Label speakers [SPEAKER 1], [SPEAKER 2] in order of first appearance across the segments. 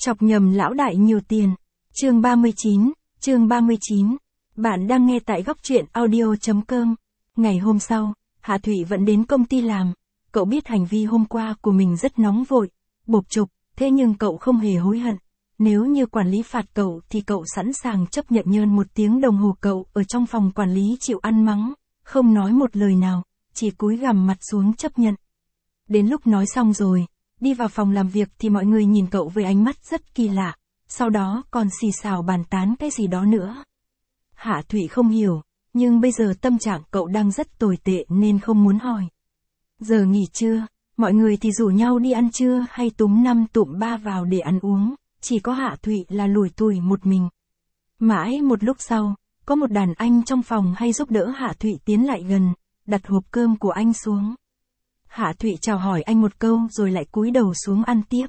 [SPEAKER 1] Chọc nhầm lão đại nhiều tiền. Chương 39. Bạn đang nghe tại góc truyện audio.com. Ngày hôm sau, Hạ Thụy vẫn đến công ty làm. Cậu biết hành vi hôm qua của mình rất nóng vội, bộp chộp, thế nhưng cậu không hề hối hận. Nếu như quản lý phạt cậu thì cậu sẵn sàng chấp nhận nhơn 1 tiếng đồng hồ cậu ở trong phòng quản lý chịu ăn mắng, không nói một lời nào, chỉ cúi gằm mặt xuống chấp nhận. Đến lúc nói xong rồi, đi vào phòng làm việc thì mọi người nhìn cậu với ánh mắt rất kỳ lạ, sau đó còn xì xào bàn tán cái gì đó nữa. Hạ Thụy không hiểu, nhưng bây giờ tâm trạng cậu đang rất tồi tệ nên không muốn hỏi. Giờ nghỉ trưa, mọi người thì rủ nhau đi ăn trưa hay túm 5 tụm 3 vào để ăn uống, chỉ có Hạ Thụy là lủi thủi một mình. Mãi một lúc sau, có một đàn anh trong phòng hay giúp đỡ Hạ Thụy tiến lại gần, đặt hộp cơm của anh xuống. Hạ Thụy chào hỏi anh một câu rồi lại cúi đầu xuống ăn tiếp.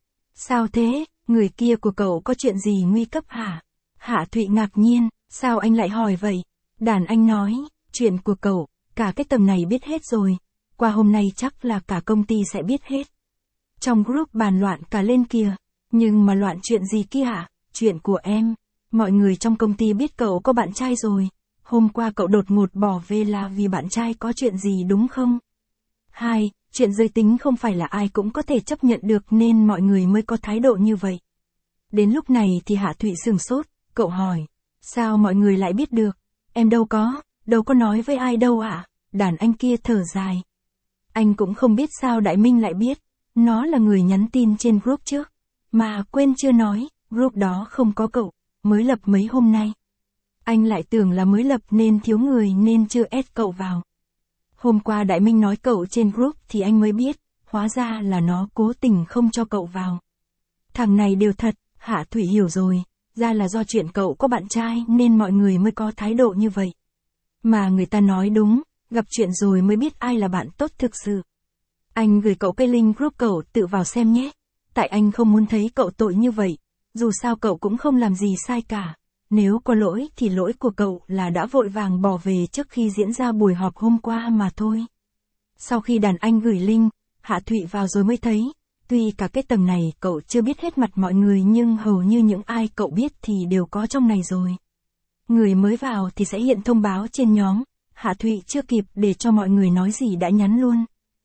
[SPEAKER 1] Sao thế, người kia của cậu có chuyện gì nguy cấp hả? Hạ Thụy ngạc nhiên, sao anh lại hỏi vậy? Đàn anh nói, chuyện của cậu, cả cái tầm này biết hết rồi, qua hôm nay chắc là cả công ty sẽ biết hết. Trong group bàn loạn cả lên kìa, nhưng mà loạn chuyện gì kia hả? Chuyện của em, mọi người trong công ty biết cậu có bạn trai rồi, hôm qua cậu đột ngột bỏ về là vì bạn trai có chuyện gì đúng không? 2. Chuyện giới tính không phải là ai cũng có thể chấp nhận được nên mọi người mới có thái độ như vậy. Đến lúc này thì Hạ Thụy sửng sốt, cậu hỏi, sao mọi người lại biết được? Em đâu có nói với ai đâu ạ. Đàn anh kia thở dài. Anh cũng không biết sao Đại Minh lại biết, nó là người nhắn tin trên group trước. Mà quên chưa nói, group đó không có cậu, mới lập mấy hôm nay. Anh lại tưởng là mới lập nên thiếu người nên chưa add cậu vào. Hôm qua Đại Minh nói cậu trên group thì anh mới biết, hóa ra là nó cố tình không cho cậu vào. Thằng này đều thật, Hạ Thụy hiểu rồi, ra là do chuyện cậu có bạn trai nên mọi người mới có thái độ như vậy. Mà người ta nói đúng, gặp chuyện rồi mới biết ai là bạn tốt thực sự. Anh gửi cậu cái link group cậu tự vào xem nhé, tại anh không muốn thấy cậu tội như vậy, dù sao cậu cũng không làm gì sai cả. Nếu có lỗi thì lỗi của cậu là đã vội vàng bỏ về trước khi diễn ra buổi họp hôm qua mà thôi. Sau khi đàn anh gửi link, Hạ Thụy vào rồi mới thấy, tuy cả cái tầng này cậu chưa biết hết mặt mọi người nhưng hầu như những ai cậu biết thì đều có trong này rồi. Người mới vào thì sẽ hiện thông báo trên nhóm, Hạ Thụy chưa kịp để cho mọi người nói gì đã nhắn luôn.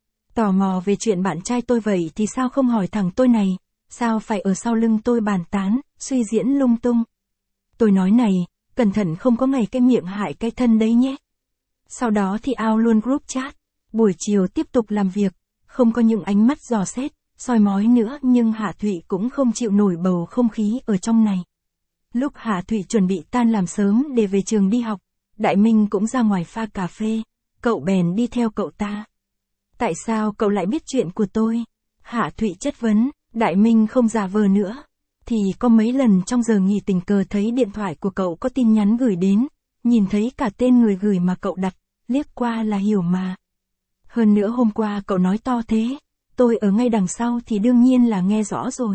[SPEAKER 1] Tò mò về chuyện bạn trai tôi vậy thì sao không hỏi thẳng tôi này, sao phải ở sau lưng tôi bàn tán, suy diễn lung tung. Tôi nói này, cẩn thận không có ngày cái miệng hại cái thân đấy nhé. Sau đó thì out luôn group chat, buổi chiều tiếp tục làm việc, không có những ánh mắt dò xét, soi mói nữa nhưng Hạ Thụy cũng không chịu nổi bầu không khí ở trong này. Lúc Hạ Thụy chuẩn bị tan làm sớm để về trường đi học, Đại Minh cũng ra ngoài pha cà phê, cậu bèn đi theo cậu ta. Tại sao cậu lại biết chuyện của tôi? Hạ Thụy chất vấn, Đại Minh không giả vờ nữa. Thì có mấy lần trong giờ nghỉ tình cờ thấy điện thoại của cậu có tin nhắn gửi đến, nhìn thấy cả tên người gửi mà cậu đặt, liếc qua là hiểu mà. Hơn nữa hôm qua cậu nói to thế, tôi ở ngay đằng sau thì đương nhiên là nghe rõ rồi.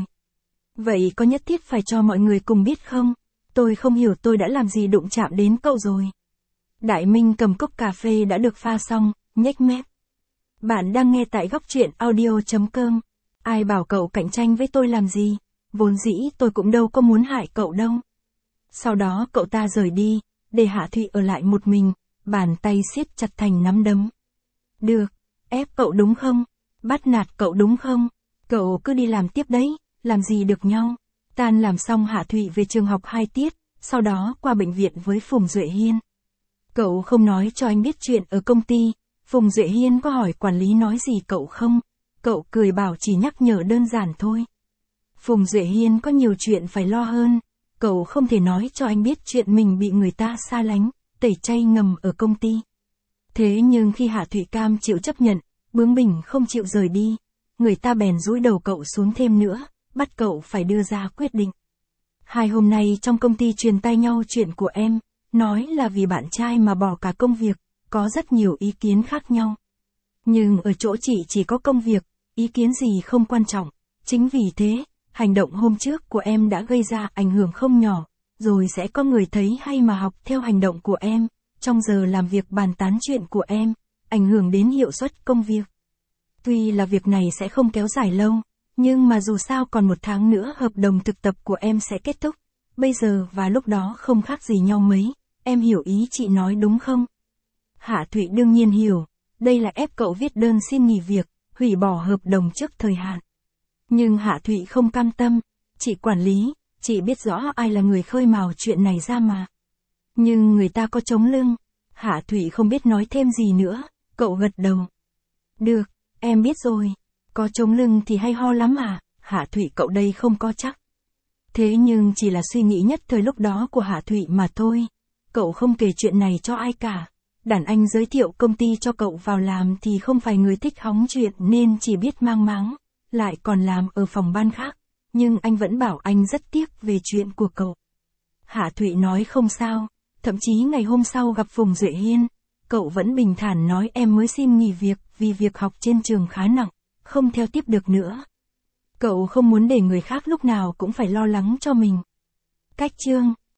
[SPEAKER 1] Vậy có nhất thiết phải cho mọi người cùng biết không? Tôi không hiểu tôi đã làm gì đụng chạm đến cậu rồi. Đại Minh cầm cốc cà phê đã được pha xong, nhếch mép. Bạn đang nghe tại góc truyện audio.com. Ai bảo cậu cạnh tranh với tôi làm gì? Vốn dĩ tôi cũng đâu có muốn hại cậu đâu. Sau đó cậu ta rời đi, để Hạ Thụy ở lại một mình, bàn tay siết chặt thành nắm đấm. Được, ép cậu đúng không? Bắt nạt cậu đúng không? Cậu cứ đi làm tiếp đấy, làm gì được nhau. Tan làm xong Hạ Thụy về trường học 2 tiết, sau đó qua bệnh viện với Phùng Duệ Hiên. Cậu không nói cho anh biết chuyện ở công ty, Phùng Duệ Hiên có hỏi quản lý nói gì cậu không? Cậu cười bảo chỉ nhắc nhở đơn giản thôi. Phùng Duệ Hiên có nhiều chuyện phải lo hơn, cậu không thể nói cho anh biết chuyện mình bị người ta xa lánh, tẩy chay ngầm ở công ty. Thế nhưng khi Hạ Thụy cam chịu chấp nhận, bướng bỉnh không chịu rời đi, người ta bèn dúi đầu cậu xuống thêm nữa, bắt cậu phải đưa ra quyết định. 2 hôm nay trong công ty truyền tai nhau chuyện của em, nói là vì bạn trai mà bỏ cả công việc, có rất nhiều ý kiến khác nhau. Nhưng ở chỗ chị chỉ có công việc, ý kiến gì không quan trọng, chính vì thế, hành động hôm trước của em đã gây ra ảnh hưởng không nhỏ, rồi sẽ có người thấy hay mà học theo hành động của em, trong giờ làm việc bàn tán chuyện của em, ảnh hưởng đến hiệu suất công việc. Tuy là việc này sẽ không kéo dài lâu, Nhưng mà dù sao còn 1 tháng nữa hợp đồng thực tập của em sẽ kết thúc. Bây giờ và lúc đó không khác gì nhau mấy, em hiểu ý chị nói đúng không? Hạ Thụy đương nhiên hiểu, đây là ép cậu viết đơn xin nghỉ việc, hủy bỏ hợp đồng trước thời hạn. Nhưng Hạ Thụy không cam tâm, chị quản lý, chị biết rõ ai là người khơi mào chuyện này ra mà. Nhưng người ta có chống lưng. Hạ Thụy không biết nói thêm gì nữa, cậu gật đầu. Được, em biết rồi. Có chống lưng thì hay ho lắm à, Hạ Thụy cậu đây không có chắc. Thế nhưng chỉ là suy nghĩ nhất thời lúc đó của Hạ Thụy mà thôi. Cậu không kể chuyện này cho ai cả. Đàn anh giới thiệu công ty cho cậu vào làm thì không phải người thích hóng chuyện nên chỉ biết mang máng, lại còn làm ở phòng ban khác. Nhưng anh vẫn bảo anh rất tiếc về chuyện của cậu. Hạ Thụy nói không sao, thậm chí ngày hôm sau gặp Phùng Duệ Hiên, cậu vẫn bình thản nói em mới xin nghỉ việc vì việc học trên trường khá nặng, không theo tiếp được nữa. Cậu không muốn để người khác lúc nào cũng phải lo lắng cho mình. Cách chương